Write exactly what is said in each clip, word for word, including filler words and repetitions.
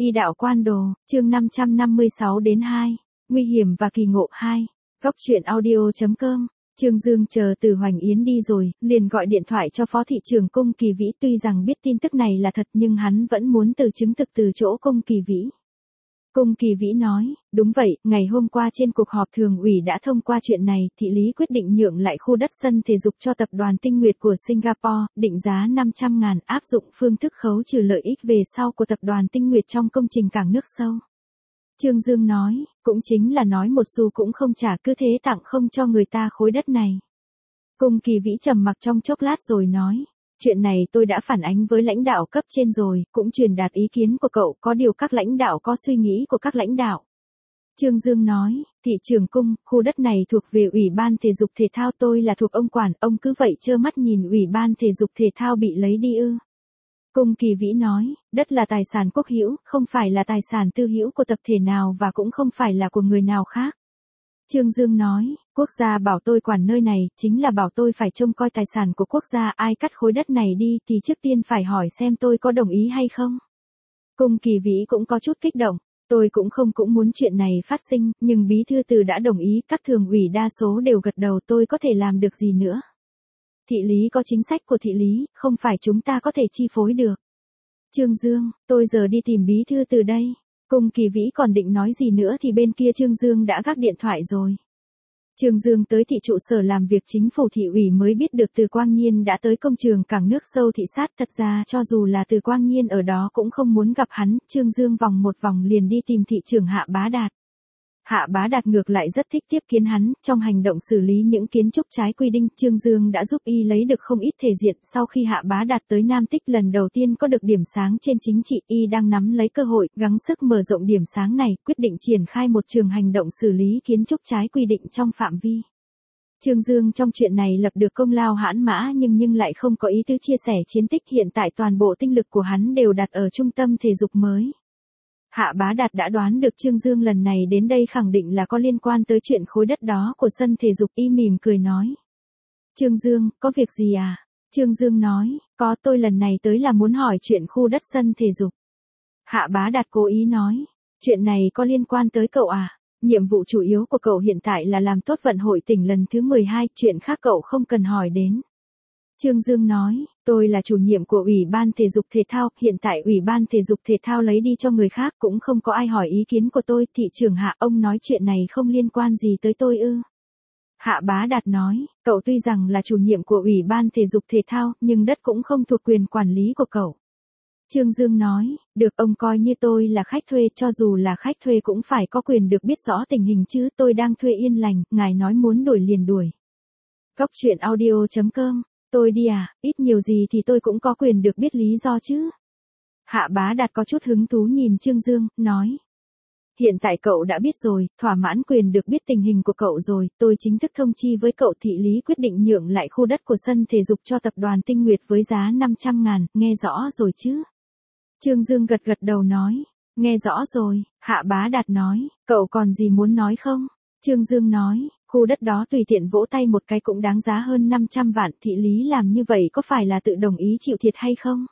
Y đạo quan đồ, chương năm trăm năm mươi sáu đến hai. Nguy hiểm và kỳ ngộ hai. Góc truyện audio.com. Trương Dương chờ Từ Hoành Yến đi rồi, liền gọi điện thoại cho Phó thị trưởng Cung Kỳ Vĩ, tuy rằng biết tin tức này là thật nhưng hắn vẫn muốn từ chứng thực từ chỗ Cung Kỳ Vĩ. Cung Kỳ Vĩ nói, đúng vậy, ngày hôm qua trên cuộc họp thường ủy đã thông qua chuyện này, thị lý quyết định nhượng lại khu đất sân thể dục cho tập đoàn Tinh Nguyệt của Singapore, định giá năm trăm ngàn, áp dụng phương thức khấu trừ lợi ích về sau của tập đoàn Tinh Nguyệt trong công trình cảng nước sâu. Trương Dương nói, cũng chính là nói một xu cũng không trả, cứ thế tặng không cho người ta khối đất này. Cung Kỳ Vĩ trầm mặc trong chốc lát rồi nói, chuyện này tôi đã phản ánh với lãnh đạo cấp trên rồi, cũng truyền đạt ý kiến của cậu, có điều các lãnh đạo có suy nghĩ của các lãnh đạo. Trương Dương nói, thị trưởng Cung, khu đất này thuộc về Ủy ban Thể dục Thể thao, tôi là thuộc ông quản, ông cứ vậy trơ mắt nhìn Ủy ban Thể dục Thể thao bị lấy đi ư? Cung Kỳ Vĩ nói, đất là tài sản quốc hữu, không phải là tài sản tư hữu của tập thể nào và cũng không phải là của người nào khác. Trương Dương nói, quốc gia bảo tôi quản nơi này, chính là bảo tôi phải trông coi tài sản của quốc gia, ai cắt khối đất này đi thì trước tiên phải hỏi xem tôi có đồng ý hay không. Cung Kỳ Vĩ cũng có chút kích động, tôi cũng không cũng muốn chuyện này phát sinh, nhưng bí thư Từ đã đồng ý, các thường ủy đa số đều gật đầu, tôi có thể làm được gì nữa. Thị lý có chính sách của thị lý, không phải chúng ta có thể chi phối được. Trương Dương, tôi giờ đi tìm bí thư Từ đây. Cung Kỳ Vĩ còn định nói gì nữa thì bên kia Trương Dương đã gác điện thoại rồi. Trương Dương tới thị trụ sở làm việc chính phủ thị ủy mới biết được Từ Quang Nhiên đã tới công trường cảng nước sâu thị sát, thật ra cho dù là Từ Quang Nhiên ở đó cũng không muốn gặp hắn, Trương Dương vòng một vòng liền đi tìm thị trưởng Hạ Bá Đạt. Hạ Bá Đạt ngược lại rất thích tiếp kiến hắn, trong hành động xử lý những kiến trúc trái quy định, Trương Dương đã giúp y lấy được không ít thể diện, sau khi Hạ Bá Đạt tới Nam Tích lần đầu tiên có được điểm sáng trên chính trị, y đang nắm lấy cơ hội, gắng sức mở rộng điểm sáng này, quyết định triển khai một trường hành động xử lý kiến trúc trái quy định trong phạm vi. Trương Dương trong chuyện này lập được công lao hãn mã nhưng nhưng lại không có ý tứ chia sẻ chiến tích, hiện tại toàn bộ tinh lực của hắn đều đặt ở trung tâm thể dục mới. Hạ Bá Đạt đã đoán được Trương Dương lần này đến đây khẳng định là có liên quan tới chuyện khối đất đó của sân thể dục, y mỉm cười nói. Trương Dương, có việc gì à? Trương Dương nói, có, tôi lần này tới là muốn hỏi chuyện khu đất sân thể dục. Hạ Bá Đạt cố ý nói, chuyện này có liên quan tới cậu à? Nhiệm vụ chủ yếu của cậu hiện tại là làm tốt vận hội tỉnh lần thứ mười hai, chuyện khác cậu không cần hỏi đến. Trương Dương nói, tôi là chủ nhiệm của Ủy ban Thể dục Thể thao, hiện tại Ủy ban Thể dục Thể thao lấy đi cho người khác cũng không có ai hỏi ý kiến của tôi, thị trưởng Hạ, ông nói chuyện này không liên quan gì tới tôi ư? Hạ Bá Đạt nói, cậu tuy rằng là chủ nhiệm của Ủy ban Thể dục Thể thao, nhưng đất cũng không thuộc quyền quản lý của cậu. Trương Dương nói, được, ông coi như tôi là khách thuê, cho dù là khách thuê cũng phải có quyền được biết rõ tình hình chứ, tôi đang thuê yên lành, ngài nói muốn đuổi liền đuổi. Góc truyện audio.com. Tôi đi à, ít nhiều gì thì tôi cũng có quyền được biết lý do chứ. Hạ Bá Đạt có chút hứng thú nhìn Trương Dương, nói. Hiện tại cậu đã biết rồi, thỏa mãn quyền được biết tình hình của cậu rồi, tôi chính thức thông chi với cậu, thị lý quyết định nhượng lại khu đất của sân thể dục cho tập đoàn Tinh Nguyệt với giá năm trăm ngàn, nghe rõ rồi chứ? Trương Dương gật gật đầu nói, nghe rõ rồi. Hạ Bá Đạt nói, cậu còn gì muốn nói không? Trương Dương nói, khu đất đó tùy tiện vỗ tay một cái cũng đáng giá hơn năm trăm vạn, thị lý làm như vậy có phải là tự đồng ý chịu thiệt hay không?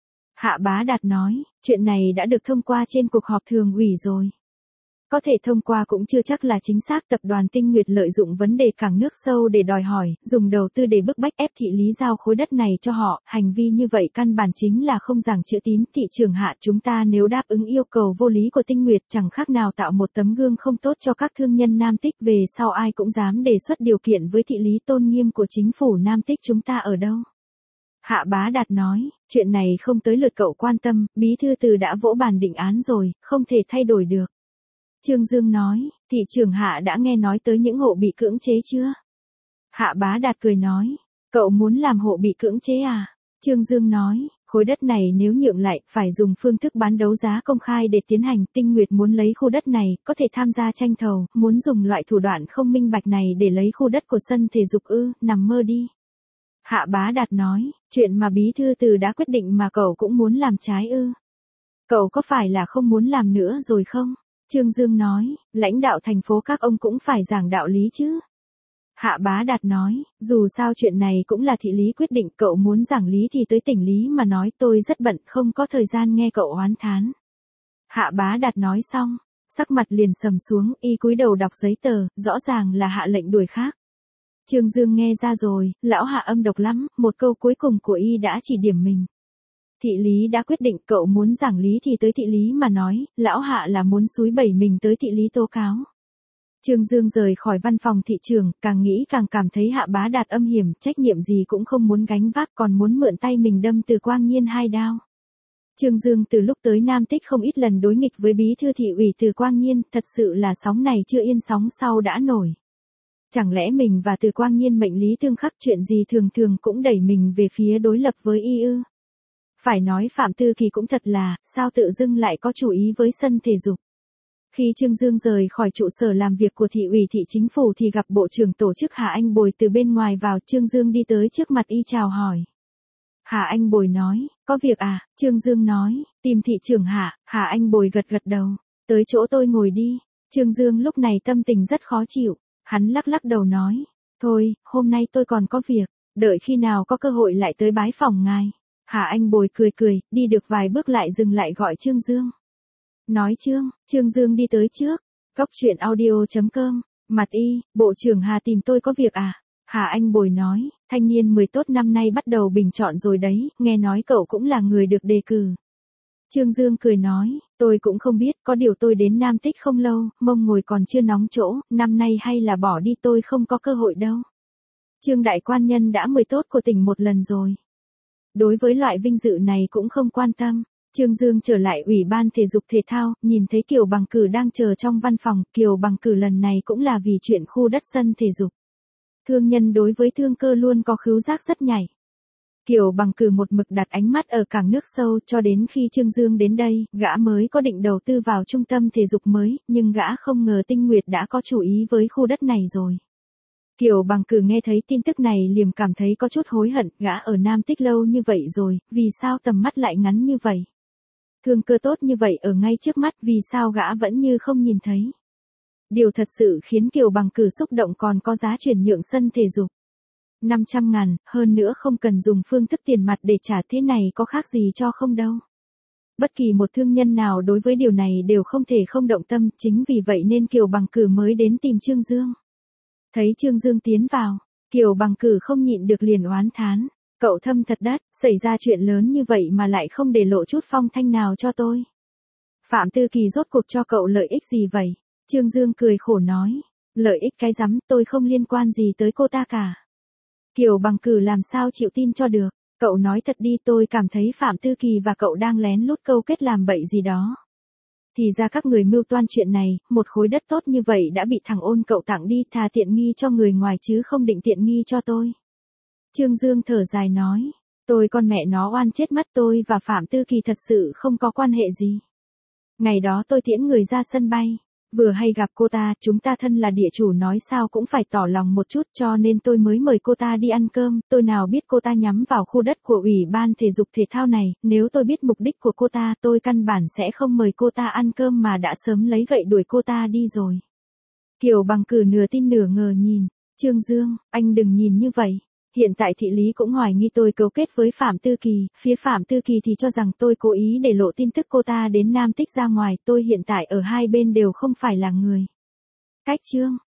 Hạ Bá Đạt nói, chuyện này đã được thông qua trên cuộc họp thường ủy rồi. Có thể thông qua cũng chưa chắc là chính xác, tập đoàn Tinh Nguyệt lợi dụng vấn đề cảng nước sâu để đòi hỏi, dùng đầu tư để bức bách ép thị lý giao khối đất này cho họ, hành vi như vậy căn bản chính là không giảng chữ tín. Thị trưởng Hạ, chúng ta nếu đáp ứng yêu cầu vô lý của Tinh Nguyệt chẳng khác nào tạo một tấm gương không tốt cho các thương nhân Nam Tích, về sau ai cũng dám đề xuất điều kiện với thị lý, tôn nghiêm của chính phủ Nam Tích chúng ta ở đâu? Hạ Bá Đạt nói, chuyện này không tới lượt cậu quan tâm, bí thư Từ đã vỗ bàn định án rồi, không thể thay đổi được. Trương Dương nói, thị trưởng Hạ đã nghe nói tới những hộ bị cưỡng chế chưa? Hạ Bá Đạt cười nói, cậu muốn làm hộ bị cưỡng chế à? Trương Dương nói, khối đất này nếu nhượng lại, phải dùng phương thức bán đấu giá công khai để tiến hành, Tinh Nguyệt muốn lấy khu đất này, có thể tham gia tranh thầu, muốn dùng loại thủ đoạn không minh bạch này để lấy khu đất của sân thể dục ư, nằm mơ đi. Hạ Bá Đạt nói, chuyện mà bí thư Từ đã quyết định mà cậu cũng muốn làm trái ư? Cậu có phải là không muốn làm nữa rồi không? Trương Dương nói, lãnh đạo thành phố các ông cũng phải giảng đạo lý chứ. Hạ Bá Đạt nói, dù sao chuyện này cũng là thị lý quyết định, cậu muốn giảng lý thì tới tỉnh lý mà nói, tôi rất bận không có thời gian nghe cậu oán thán. Hạ Bá Đạt nói xong, sắc mặt liền sầm xuống, y cúi đầu đọc giấy tờ, rõ ràng là hạ lệnh đuổi khác. Trương Dương nghe ra rồi, lão Hạ âm độc lắm, một câu cuối cùng của y đã chỉ điểm mình. Thị lý đã quyết định, cậu muốn giảng lý thì tới thị lý mà nói, lão Hạ là muốn xúi bẩy mình tới thị lý tố cáo. Trương Dương rời khỏi văn phòng thị trường, càng nghĩ càng cảm thấy Hạ Bá Đạt âm hiểm, trách nhiệm gì cũng không muốn gánh vác, còn muốn mượn tay mình đâm Từ Quang Nhiên hai đao. Trương Dương từ lúc tới Nam Tích không ít lần đối nghịch với bí thư thị ủy Từ Quang Nhiên, thật sự là sóng này chưa yên sóng sau đã nổi. Chẳng lẽ mình và Từ Quang Nhiên mệnh lý tương khắc, chuyện gì thường thường cũng đẩy mình về phía đối lập với y ư? Phải nói Phạm Tư Kỳ cũng thật là, sao tự dưng lại có chủ ý với sân thể dục. Khi Trương Dương rời khỏi trụ sở làm việc của thị ủy thị chính phủ thì gặp Bộ trưởng tổ chức Hà Anh Bồi từ bên ngoài vào, Trương Dương đi tới trước mặt y chào hỏi. Hà Anh Bồi nói, có việc à? Trương Dương nói, tìm thị trưởng Hạ. Hà Anh Bồi gật gật đầu, tới chỗ tôi ngồi đi. Trương Dương lúc này tâm tình rất khó chịu, hắn lắc lắc đầu nói, thôi, hôm nay tôi còn có việc, đợi khi nào có cơ hội lại tới bái phòng ngài. Hà Anh Bồi cười cười, đi được vài bước lại dừng lại gọi Trương Dương. Nói Trương, Trương Dương đi tới trước, góc chuyện audio chấm com, mặt y, Bộ trưởng Hà tìm tôi có việc à? Hà Anh Bồi nói, thanh niên mười tốt năm nay bắt đầu bình chọn rồi đấy, nghe nói cậu cũng là người được đề cử. Trương Dương cười nói, tôi cũng không biết, có điều tôi đến Nam Tích không lâu, mông ngồi còn chưa nóng chỗ, năm nay hay là bỏ đi, tôi không có cơ hội đâu. Trương đại quan nhân đã mười tốt của tỉnh một lần rồi. Đối với loại vinh dự này cũng không quan tâm. Trương Dương trở lại Ủy ban Thể dục Thể thao, nhìn thấy Kiều Bằng Cử đang chờ trong văn phòng, Kiều Bằng Cử lần này cũng là vì chuyện khu đất sân thể dục. Thương nhân đối với thương cơ luôn có khứu giác rất nhạy. Kiều Bằng Cử một mực đặt ánh mắt ở cảng nước sâu, cho đến khi Trương Dương đến đây, gã mới có định đầu tư vào trung tâm thể dục mới, nhưng gã không ngờ Tinh Nguyệt đã có chủ ý với khu đất này rồi. Kiều Bằng Cử nghe thấy tin tức này liền cảm thấy có chút hối hận, gã ở Nam Tích lâu như vậy rồi, vì sao tầm mắt lại ngắn như vậy? Thương cơ tốt như vậy ở ngay trước mắt, vì sao gã vẫn như không nhìn thấy? Điều thật sự khiến Kiều Bằng Cử xúc động còn có giá chuyển nhượng sân thể dục. năm trăm ngàn, hơn nữa không cần dùng phương thức tiền mặt để trả, thế này có khác gì cho không đâu. Bất kỳ một thương nhân nào đối với điều này đều không thể không động tâm, chính vì vậy nên Kiều Bằng Cử mới đến tìm Trương Dương. Thấy Trương Dương tiến vào, Kiều Bằng Cử không nhịn được liền oán thán. Cậu Thâm thật đắt, xảy ra chuyện lớn như vậy mà lại không để lộ chút phong thanh nào cho tôi. Phạm Tư Kỳ rốt cuộc cho cậu lợi ích gì vậy? Trương Dương cười khổ nói, lợi ích cái rắm, tôi không liên quan gì tới cô ta cả. Kiều Bằng Cử làm sao chịu tin cho được, cậu nói thật đi, tôi cảm thấy Phạm Tư Kỳ và cậu đang lén lút câu kết làm bậy gì đó. Thì ra các người mưu toan chuyện này, một khối đất tốt như vậy đã bị thằng Ôn cậu tặng đi, thà tiện nghi cho người ngoài chứ không định tiện nghi cho tôi. Trương Dương thở dài nói, tôi con mẹ nó oan chết mất, tôi và Phạm Tư Kỳ thật sự không có quan hệ gì. Ngày đó tôi tiễn người ra sân bay, vừa hay gặp cô ta, chúng ta thân là địa chủ nói sao cũng phải tỏ lòng một chút, cho nên tôi mới mời cô ta đi ăn cơm, tôi nào biết cô ta nhắm vào khu đất của Ủy ban Thể dục Thể thao này, nếu tôi biết mục đích của cô ta, tôi căn bản sẽ không mời cô ta ăn cơm mà đã sớm lấy gậy đuổi cô ta đi rồi. Kiều Bằng Cử nửa tin nửa ngờ nhìn, Trương Dương, anh đừng nhìn như vậy. Hiện tại thị lý cũng hoài nghi tôi cấu kết với Phạm Tư Kỳ, phía Phạm Tư Kỳ thì cho rằng tôi cố ý để lộ tin tức cô ta đến Nam Tích ra ngoài, tôi hiện tại ở hai bên đều không phải là người. Cách Trương,